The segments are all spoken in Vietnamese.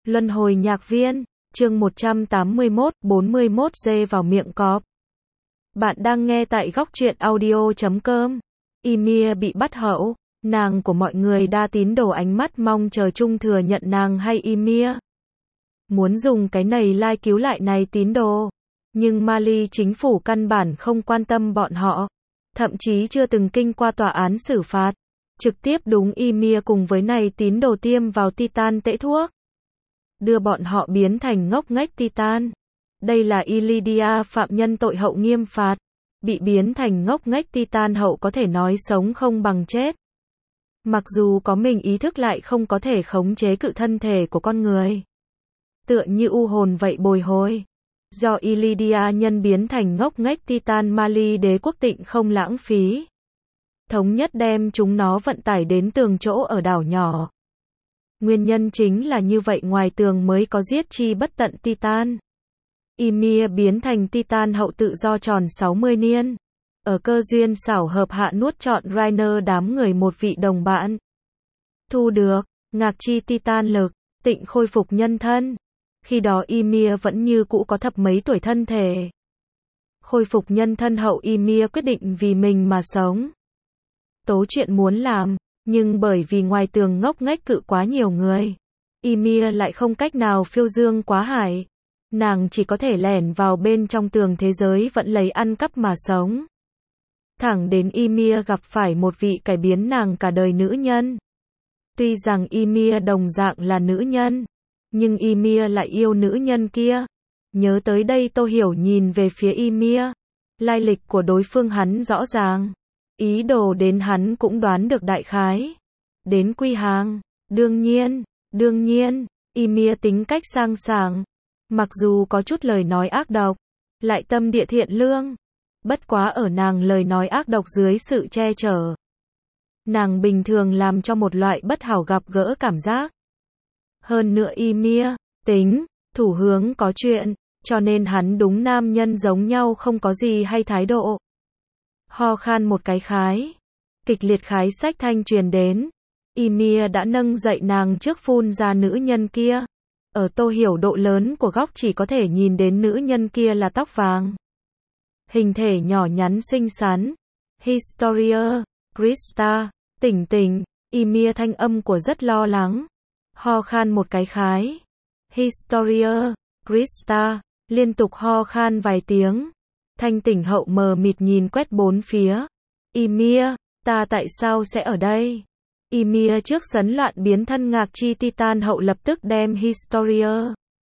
Luân hồi nhạc viên, chương 181, 41 dê vào miệng cọp. Bạn đang nghe tại góc truyện audio.com. Ymir bị bắt hậu, nàng của mọi người đa tín đồ ánh mắt mong chờ chung thừa nhận nàng hay Ymir. Muốn dùng cái này lai cứu lại này tín đồ. Nhưng Mali chính phủ căn bản không quan tâm bọn họ. Thậm chí chưa từng kinh qua tòa án xử phạt. Trực tiếp đúng Ymir cùng với này tín đồ tiêm vào Titan tễ thuốc. Đưa bọn họ biến thành ngốc nghếch Titan. Đây là Ilidia phạm nhân tội hậu nghiêm phạt. Bị biến thành ngốc nghếch Titan hậu có thể nói sống không bằng chết. Mặc dù có mình ý thức lại không có thể khống chế cự thân thể của con người. Tựa như u hồn vậy bồi hồi. Do Ilidia nhân biến thành ngốc nghếch Titan Mali đế quốc tịnh không lãng phí. Thống nhất đem chúng nó vận tải đến tường chỗ ở đảo nhỏ. Nguyên nhân chính là như vậy ngoài tường mới có giết chi bất tận Titan. Ymir biến thành Titan hậu tự do tròn 60 niên. Ở cơ duyên xảo hợp hạ nuốt trọn Rainer đám người một vị đồng bạn. Thu được, ngạc chi Titan lực, tịnh khôi phục nhân thân. Khi đó Ymir vẫn như cũ có thập mấy tuổi thân thể. Khôi phục nhân thân hậu Ymir quyết định vì mình mà sống. Tố chuyện muốn làm, nhưng bởi vì ngoài tường ngốc nghếch cự quá nhiều người. Ymir lại không cách nào phiêu dương quá hải. Nàng chỉ có thể lẻn vào bên trong tường thế giới vẫn lấy ăn cắp mà sống. Thẳng đến Ymir gặp phải một vị cải biến nàng cả đời nữ nhân. Tuy rằng Ymir đồng dạng là nữ nhân, nhưng Ymir lại yêu nữ nhân kia. Nhớ tới đây Tô Hiểu nhìn về phía Ymir. Lai lịch của đối phương hắn rõ ràng. Ý đồ đến hắn cũng đoán được đại khái. Đến quy hàng, đương nhiên, Ymir tính cách sang sảng. Mặc dù có chút lời nói ác độc, lại tâm địa thiện lương. Bất quá ở nàng lời nói ác độc dưới sự che chở. Nàng bình thường làm cho một loại bất hảo gặp gỡ cảm giác. Hơn nữa Ymir, tính, thủ hướng có chuyện, cho nên hắn đúng nam nhân giống nhau không có gì hay thái độ. Ho khan một cái khái. Kịch liệt khái sách thanh truyền đến. Ymir đã nâng dậy nàng trước phun ra nữ nhân kia. Ở Tô Hiểu độ lớn của góc chỉ có thể nhìn đến nữ nhân kia là tóc vàng. Hình thể nhỏ nhắn xinh xắn. Historia, Krista, tỉnh, Ymir thanh âm của rất lo lắng. Ho khan một cái khái. Historia, Krista, liên tục ho khan vài tiếng. Thanh tỉnh hậu mờ mịt nhìn quét bốn phía. Ymir, ta tại sao sẽ ở đây? Ymir trước sấn loạn biến thân ngạc chi Titan hậu lập tức đem Historia,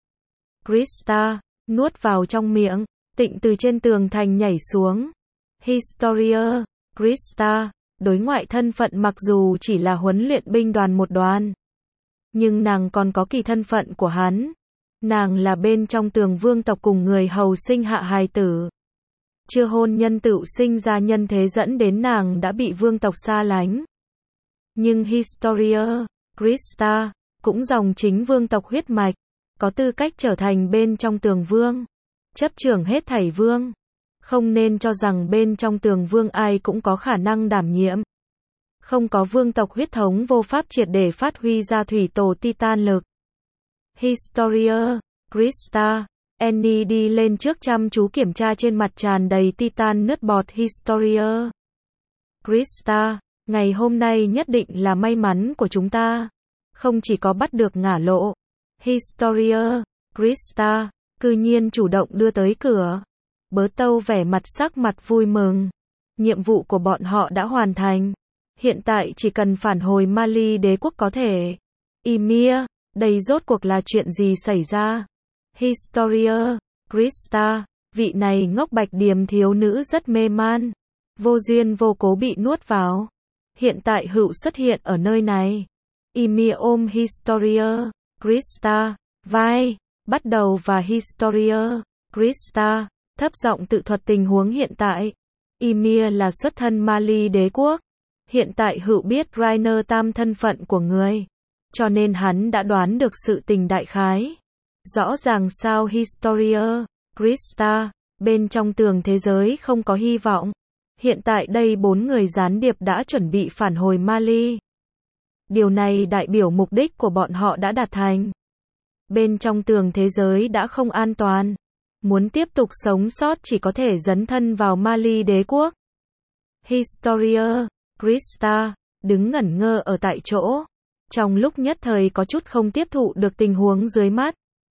Krista, nuốt vào trong miệng. Tịnh từ trên tường thành nhảy xuống. Historia, Krista, đối ngoại thân phận mặc dù chỉ là huấn luyện binh đoàn một đoàn. Nhưng nàng còn có kỳ thân phận của hắn. Nàng là bên trong tường vương tộc cùng người hầu sinh hạ hài tử. Chưa hôn nhân tự sinh ra nhân thế dẫn đến nàng đã bị vương tộc xa lánh. Nhưng Historia, Krista, cũng dòng chính vương tộc huyết mạch, có tư cách trở thành bên trong tường vương. Chấp trưởng hết thảy vương. Không nên cho rằng bên trong tường vương ai cũng có khả năng đảm nhiệm. Không có vương tộc huyết thống vô pháp triệt để phát huy ra thủy tổ Titan lực. Historia, Krista, Annie đi lên trước chăm chú kiểm tra trên mặt tràn đầy Titan nước bọt Historia. Krista, ngày hôm nay nhất định là may mắn của chúng ta. Không chỉ có bắt được ngả lộ. Historia, Krista, cư nhiên chủ động đưa tới cửa. Bớ tâu vẻ mặt sắc mặt vui mừng. Nhiệm vụ của bọn họ đã hoàn thành. Hiện tại chỉ cần phản hồi Mali đế quốc có thể. Ymir, đây rốt cuộc là chuyện gì xảy ra? Historia, Krista, vị này ngốc bạch điềm thiếu nữ rất mê man. Vô duyên vô cố bị nuốt vào. Hiện tại hữu xuất hiện ở nơi này. Ymir ôm Historia, Krista, vai, bắt đầu và Historia, Krista, thấp giọng tự thuật tình huống hiện tại. Ymir là xuất thân Mali đế quốc. Hiện tại hữu biết Rainer tam thân phận của người. Cho nên hắn đã đoán được sự tình đại khái. Rõ ràng sao Historia, Krista, bên trong tường thế giới không có hy vọng. Hiện tại đây 4 người gián điệp đã chuẩn bị phản hồi Mali. Điều này đại biểu mục đích của bọn họ đã đạt thành. Bên trong tường thế giới đã không an toàn. Muốn tiếp tục sống sót chỉ có thể dấn thân vào Mali đế quốc. Historia, Krista, đứng ngẩn ngơ ở tại chỗ. Trong lúc nhất thời có chút không tiếp thụ được tình huống dưới mắt.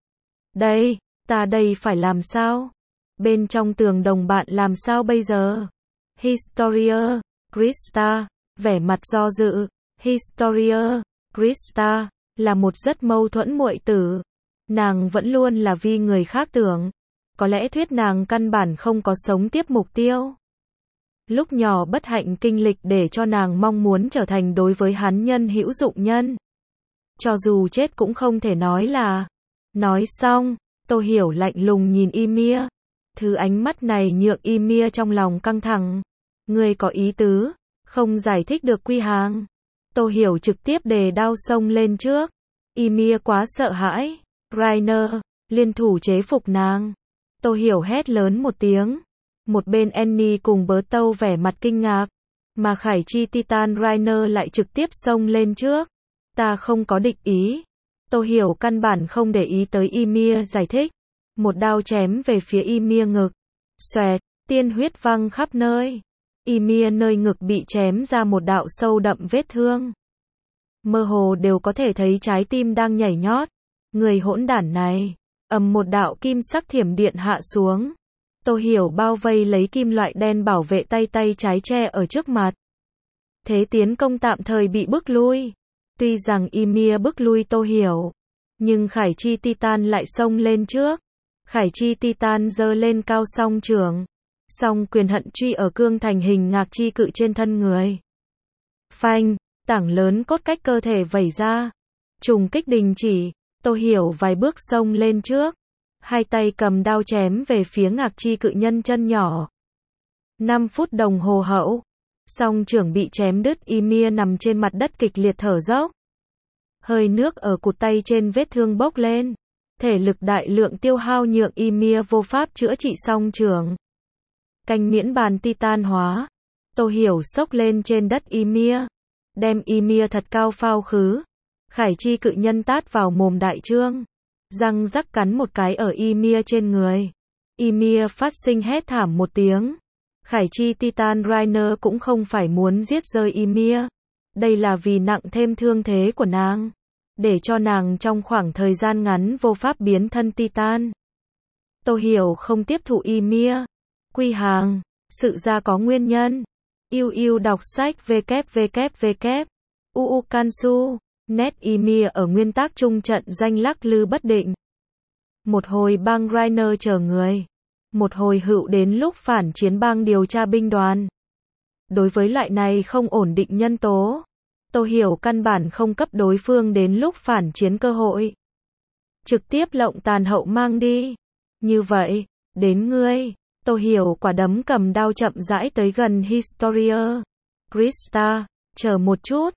Ta đây phải làm sao? Bên trong tường đồng bạn làm sao bây giờ? Historia, Krista, vẻ mặt do dự. Historia, Krista, là một rất mâu thuẫn muội tử. Nàng vẫn luôn là vì người khác tưởng. Có lẽ thuyết nàng căn bản không có sống tiếp mục tiêu. Lúc nhỏ bất hạnh kinh lịch để cho nàng mong muốn trở thành đối với hắn nhân hữu dụng nhân. Cho dù chết cũng không thể nói là. Nói xong, Tô Hiểu lạnh lùng nhìn Ymir. Thứ ánh mắt này nhượng Ymir trong lòng căng thẳng. Ngươi có ý tứ, không giải thích được quy hàng. Tô Hiểu trực tiếp đề đao xông lên trước. Ymir quá sợ hãi. Rainer, liên thủ chế phục nàng. Tô Hiểu hét lớn một tiếng. Một bên Annie cùng Bớ Tâu vẻ mặt kinh ngạc. Mà Khải Chi Titan Rainer lại trực tiếp xông lên trước. Ta không có địch ý. Tô Hiểu căn bản không để ý tới Ymir giải thích. Một đao chém về phía Ymir ngực. Xoẹt, tiên huyết văng khắp nơi. Ymir nơi ngực bị chém ra một đạo sâu đậm vết thương. Mơ hồ đều có thể thấy trái tim đang nhảy nhót. Người hỗn đản này. Một đạo kim sắc thiểm điện hạ xuống. Tô Hiểu bao vây lấy kim loại đen bảo vệ tay trái che ở trước mặt. Thế tiến công tạm thời bị bức lui. Tuy rằng Ymir bức lui Tô Hiểu, nhưng Khải Chi Titan lại xông lên trước. Khải Chi Titan giơ lên cao song trường. Song quyền hận truy ở cương thành hình ngạc chi cự trên thân người. Phanh, tảng lớn cốt cách cơ thể vẩy ra. Trùng kích đình chỉ. Tô Hiểu vài bước xông lên trước. Hai tay cầm đao chém về phía ngạc chi cự nhân chân nhỏ. 5 phút đồng hồ hậu. Song trưởng bị chém đứt, Ymir nằm trên mặt đất kịch liệt thở dốc. Hơi nước ở cụt tay trên vết thương bốc lên. Thể lực đại lượng tiêu hao nhượng Ymir vô pháp chữa trị song trưởng. Canh miễn bàn titan hóa. Tô Hiểu xốc lên trên đất Ymir. Đem Ymir thật cao phao khứ. Khải Chi cự nhân tát vào mồm đại trương. Răng rắc cắn một cái ở Ymir trên người. Ymir phát sinh hét thảm một tiếng. Khải Chi Titan Rainer cũng không phải muốn giết rơi Ymir. Đây là vì nặng thêm thương thế của nàng. Để cho nàng trong khoảng thời gian ngắn vô pháp biến thân Titan. Tô Hiểu không tiếp thụ Ymir. Quy hàng. Sự ra có nguyên nhân. Yêu đọc sách www. Kansu. Net Ymir ở nguyên tắc trung trận danh lắc lư bất định. Một hồi bang Rainer chờ người. Một hồi hữu đến lúc phản chiến bang điều tra binh đoàn. Đối với loại này không ổn định nhân tố, Tô Hiểu căn bản không cấp đối phương đến lúc phản chiến cơ hội. Trực tiếp lộng tàn hậu mang đi. Như vậy, đến ngươi. Tô Hiểu quả đấm cầm đao chậm rãi tới gần Historia. Krista, chờ một chút,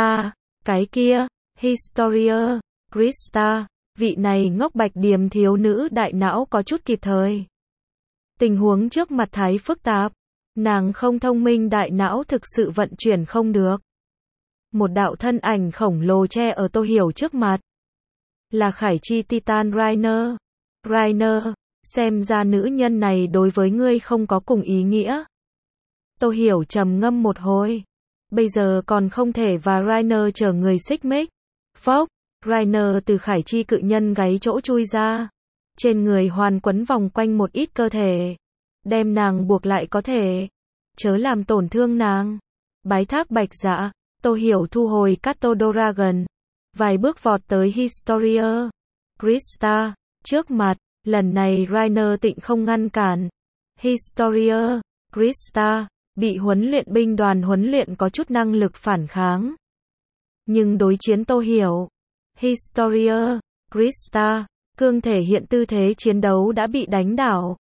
cái kia, Historia, Krista, vị này ngốc bạch điềm thiếu nữ đại não có chút kịp thời. Tình huống trước mặt thái phức tạp, nàng không thông minh đại não thực sự vận chuyển không được. Một đạo thân ảnh khổng lồ che ở Tô Hiểu trước mặt. Là Khải Chi Titan Rainer. Rainer, xem ra nữ nhân này đối với ngươi không có cùng ý nghĩa. Tô Hiểu trầm ngâm một hồi. Bây giờ còn không thể và Rainer chờ người xích mích. Phốc, Rainer từ Khải Chi cự nhân gáy chỗ chui ra. Trên người hoàn quấn vòng quanh một ít cơ thể. Đem nàng buộc lại có thể. Chớ làm tổn thương nàng. Bái thác bạch dạ. Tô Hiểu thu hồi Kato Dragon. Vài bước vọt tới Historia. Krista, trước mặt. Lần này Rainer tịnh không ngăn cản. Historia, Krista, bị huấn luyện binh đoàn huấn luyện có chút năng lực phản kháng. Nhưng đối chiến Tô Hiểu. Historia, Krista, cương thể hiện tư thế chiến đấu đã bị đánh đảo.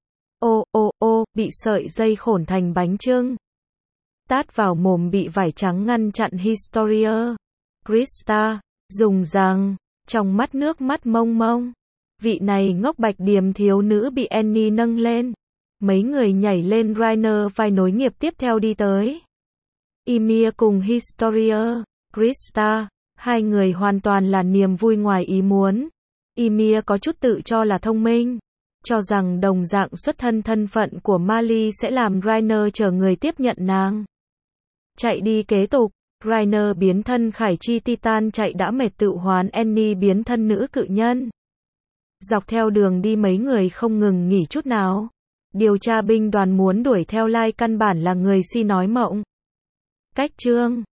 Bị sợi dây khổn thành bánh chưng. Tát vào mồm bị vải trắng ngăn chặn Historia. Krista, dùng răng, trong mắt nước mắt mông mông. Vị này ngốc bạch điềm thiếu nữ bị Annie nâng lên. Mấy người nhảy lên Rainer vai nối nghiệp tiếp theo đi tới. Ymir cùng Historia, Krista, hai người hoàn toàn là niềm vui ngoài ý muốn. Ymir có chút tự cho là thông minh, cho rằng đồng dạng xuất thân phận của Marley sẽ làm Rainer chờ người tiếp nhận nàng. Chạy đi kế tục, Rainer biến thân Khải Chi Titan chạy đã mệt tự hoán Annie biến thân nữ cự nhân. Dọc theo đường đi mấy người không ngừng nghỉ chút nào. Điều tra binh đoàn muốn đuổi theo Lai căn bản là người si nói mộng. Cách chương